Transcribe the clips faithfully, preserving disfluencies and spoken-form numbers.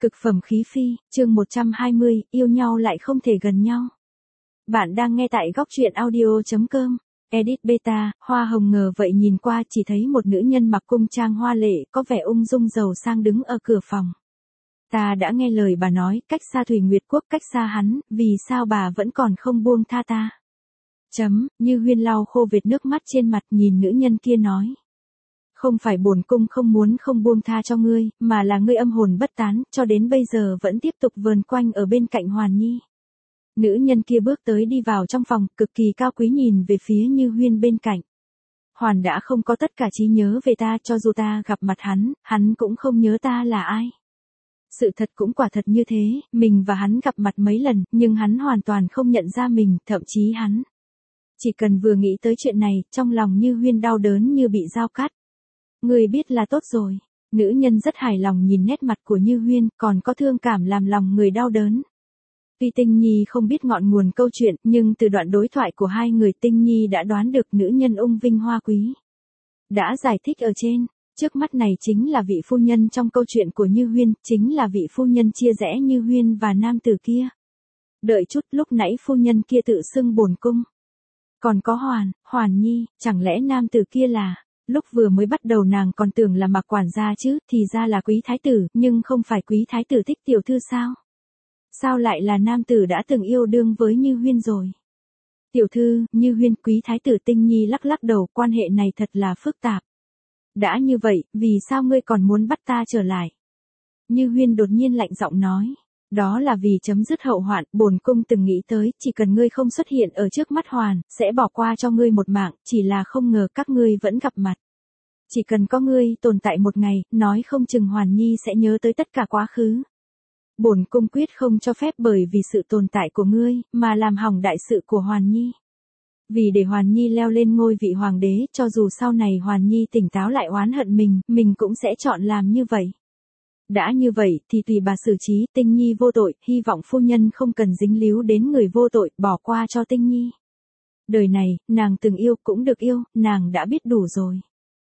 Cực phẩm khí phi, chương một trăm hai mươi, yêu nhau lại không thể gần nhau. Bạn đang nghe tại góc truyện audio chấm com. Edit beta, hoa hồng ngờ vậy nhìn qua chỉ thấy một nữ nhân mặc cung trang hoa lệ, có vẻ ung dung giàu sang đứng ở cửa phòng. Ta đã nghe lời bà nói, cách xa Thủy Nguyệt Quốc, cách xa hắn, vì sao bà vẫn còn không buông tha ta? Chấm, Như Huyên lau khô vệt nước mắt trên mặt, nhìn nữ nhân kia nói. Không phải bổn cung không muốn không buông tha cho ngươi, mà là ngươi âm hồn bất tán, cho đến bây giờ vẫn tiếp tục vờn quanh ở bên cạnh Hoàn Nhi. Nữ nhân kia bước tới đi vào trong phòng, cực kỳ cao quý nhìn về phía Như Huyên bên cạnh. Hoàn đã không có tất cả trí nhớ về ta, cho dù ta gặp mặt hắn, hắn cũng không nhớ ta là ai. Sự thật cũng quả thật như thế, mình và hắn gặp mặt mấy lần, nhưng hắn hoàn toàn không nhận ra mình, thậm chí hắn. Chỉ cần vừa nghĩ tới chuyện này, trong lòng Như Huyên đau đớn như bị dao cắt. Người biết là tốt rồi. Nữ nhân rất hài lòng nhìn nét mặt của Như Huyên, còn có thương cảm làm lòng người đau đớn. Tuy Tinh Nhi không biết ngọn nguồn câu chuyện, nhưng từ đoạn đối thoại của hai người Tinh Nhi đã đoán được nữ nhân ung vinh hoa quý. Đã giải thích ở trên, trước mắt này chính là vị phu nhân trong câu chuyện của Như Huyên, chính là vị phu nhân chia rẽ Như Huyên và nam tử kia. Đợi chút, lúc nãy phu nhân kia tự xưng bổn cung. Còn có Hoàn, Hoàn Nhi, chẳng lẽ nam tử kia là... Lúc vừa mới bắt đầu nàng còn tưởng là Mạc quản gia chứ, thì ra là quý thái tử, nhưng không phải quý thái tử thích tiểu thư sao? Sao lại là nam tử đã từng yêu đương với Như Huyên rồi? Tiểu thư, Như Huyên, quý thái tử. Tinh Nhi lắc lắc đầu, quan hệ này thật là phức tạp. Đã như vậy, vì sao ngươi còn muốn bắt ta trở lại? Như Huyên đột nhiên lạnh giọng nói. Đó là vì chấm dứt hậu hoạn, bổn cung từng nghĩ tới, chỉ cần ngươi không xuất hiện ở trước mắt Hoàn, sẽ bỏ qua cho ngươi một mạng, chỉ là không ngờ các ngươi vẫn gặp mặt. Chỉ cần có ngươi tồn tại một ngày, nói không chừng Hoàn Nhi sẽ nhớ tới tất cả quá khứ. Bổn cung quyết không cho phép bởi vì sự tồn tại của ngươi, mà làm hỏng đại sự của Hoàn Nhi. Vì để Hoàn Nhi leo lên ngôi vị hoàng đế, cho dù sau này Hoàn Nhi tỉnh táo lại oán hận mình, mình cũng sẽ chọn làm như vậy. Đã như vậy thì tùy bà xử trí. Tinh Nhi vô tội, hy vọng phu nhân không cần dính líu đến người vô tội, bỏ qua cho Tinh Nhi. Đời này, nàng từng yêu cũng được yêu, nàng đã biết đủ rồi.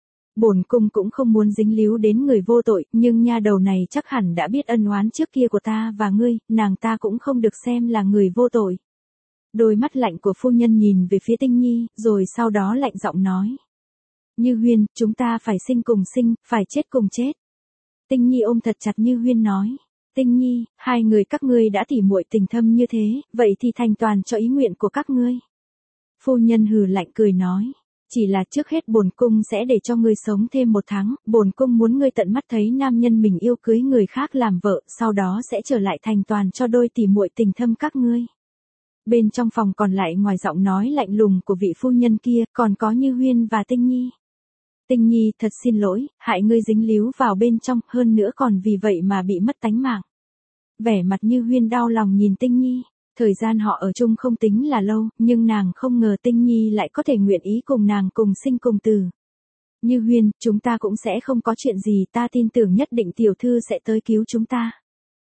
Bổn cung cũng không muốn dính líu đến người vô tội, nhưng nha đầu này chắc hẳn đã biết ân oán trước kia của ta và ngươi, nàng ta cũng không được xem là người vô tội. Đôi mắt lạnh của phu nhân nhìn về phía Tinh Nhi, rồi sau đó lạnh giọng nói. Như Huyên, chúng ta phải sinh cùng sinh, phải chết cùng chết. Tinh Nhi ôm thật chặt Như Huyên nói. Tinh Nhi, hai người các ngươi đã tỉ muội tình thâm như thế, vậy thì thành toàn cho ý nguyện của các ngươi. Phu nhân hừ lạnh cười nói. Chỉ là trước hết bổn cung sẽ để cho ngươi sống thêm một tháng, bổn cung muốn ngươi tận mắt thấy nam nhân mình yêu cưới người khác làm vợ, sau đó sẽ trở lại thành toàn cho đôi tỉ muội tình thâm các ngươi. Bên trong phòng còn lại ngoài giọng nói lạnh lùng của vị phu nhân kia, còn có Như Huyên và Tinh Nhi. Tinh Nhi, thật xin lỗi, hại ngươi dính líu vào bên trong, hơn nữa còn vì vậy mà bị mất tánh mạng. Vẻ mặt Như Huyên đau lòng nhìn Tinh Nhi, thời gian họ ở chung không tính là lâu, nhưng nàng không ngờ Tinh Nhi lại có thể nguyện ý cùng nàng cùng sinh cùng tử. Như Huyên, chúng ta cũng sẽ không có chuyện gì, ta tin tưởng nhất định tiểu thư sẽ tới cứu chúng ta.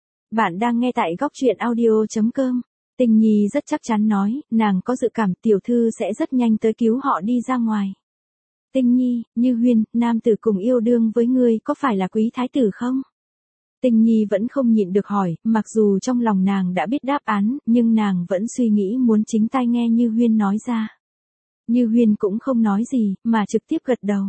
Bạn đang nghe tại góc truyện audio chấm com. Tinh Nhi rất chắc chắn nói, nàng có dự cảm tiểu thư sẽ rất nhanh tới cứu họ đi ra ngoài. Tinh Nhi, Như Huyên, nam tử cùng yêu đương với ngươi có phải là quý thái tử không? Tinh Nhi vẫn không nhịn được hỏi, mặc dù trong lòng nàng đã biết đáp án, nhưng nàng vẫn suy nghĩ muốn chính tai nghe Như Huyên nói ra. Như Huyên cũng không nói gì, mà trực tiếp gật đầu.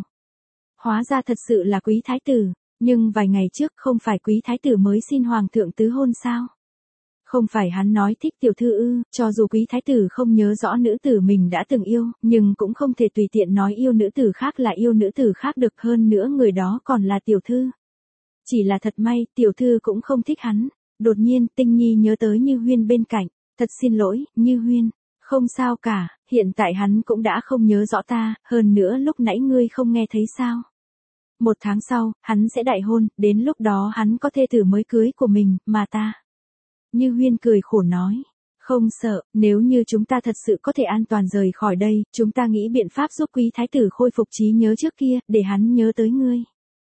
Hóa ra thật sự là quý thái tử, nhưng vài ngày trước không phải quý thái tử mới xin hoàng thượng tứ hôn sao? Không phải hắn nói thích tiểu thư ư, cho dù quý thái tử không nhớ rõ nữ tử mình đã từng yêu, nhưng cũng không thể tùy tiện nói yêu nữ tử khác là yêu nữ tử khác được, hơn nữa người đó còn là tiểu thư. Chỉ là thật may, tiểu thư cũng không thích hắn. Đột nhiên, Tinh Nhi nhớ tới Như Huyên bên cạnh. Thật xin lỗi, Như Huyên. Không sao cả, hiện tại hắn cũng đã không nhớ rõ ta, hơn nữa lúc nãy ngươi không nghe thấy sao. Một tháng sau, hắn sẽ đại hôn, đến lúc đó hắn có thê tử mới cưới của mình, mà ta. Như Huyên cười khổ nói. Không sợ, nếu như chúng ta thật sự có thể an toàn rời khỏi đây, chúng ta nghĩ biện pháp giúp quý thái tử khôi phục trí nhớ trước kia, để hắn nhớ tới ngươi.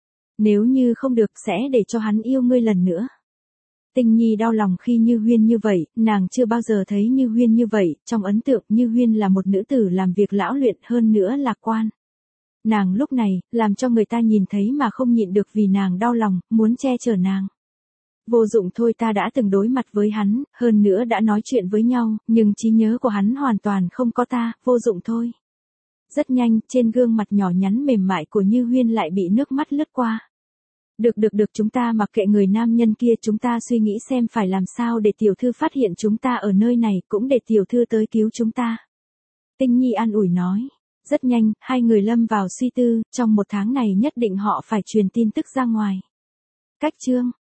Nếu như không được sẽ để cho hắn yêu ngươi lần nữa. Tinh Nhi đau lòng khi Như Huyên như vậy, nàng chưa bao giờ thấy Như Huyên như vậy, trong ấn tượng Như Huyên là một nữ tử làm việc lão luyện hơn nữa lạc quan. Nàng lúc này, làm cho người ta nhìn thấy mà không nhịn được vì nàng đau lòng, muốn che chở nàng. Vô dụng thôi, ta đã từng đối mặt với hắn, hơn nữa đã nói chuyện với nhau, nhưng trí nhớ của hắn hoàn toàn không có ta, vô dụng thôi. Rất nhanh, trên gương mặt nhỏ nhắn mềm mại của Như Huyên lại bị nước mắt lướt qua. Được được được, chúng ta mặc kệ người nam nhân kia, chúng ta suy nghĩ xem phải làm sao để tiểu thư phát hiện chúng ta ở nơi này, cũng để tiểu thư tới cứu chúng ta. Tinh Nhi an ủi nói. Rất nhanh, hai người lâm vào suy tư, trong một tháng này nhất định họ phải truyền tin tức ra ngoài. Cách chương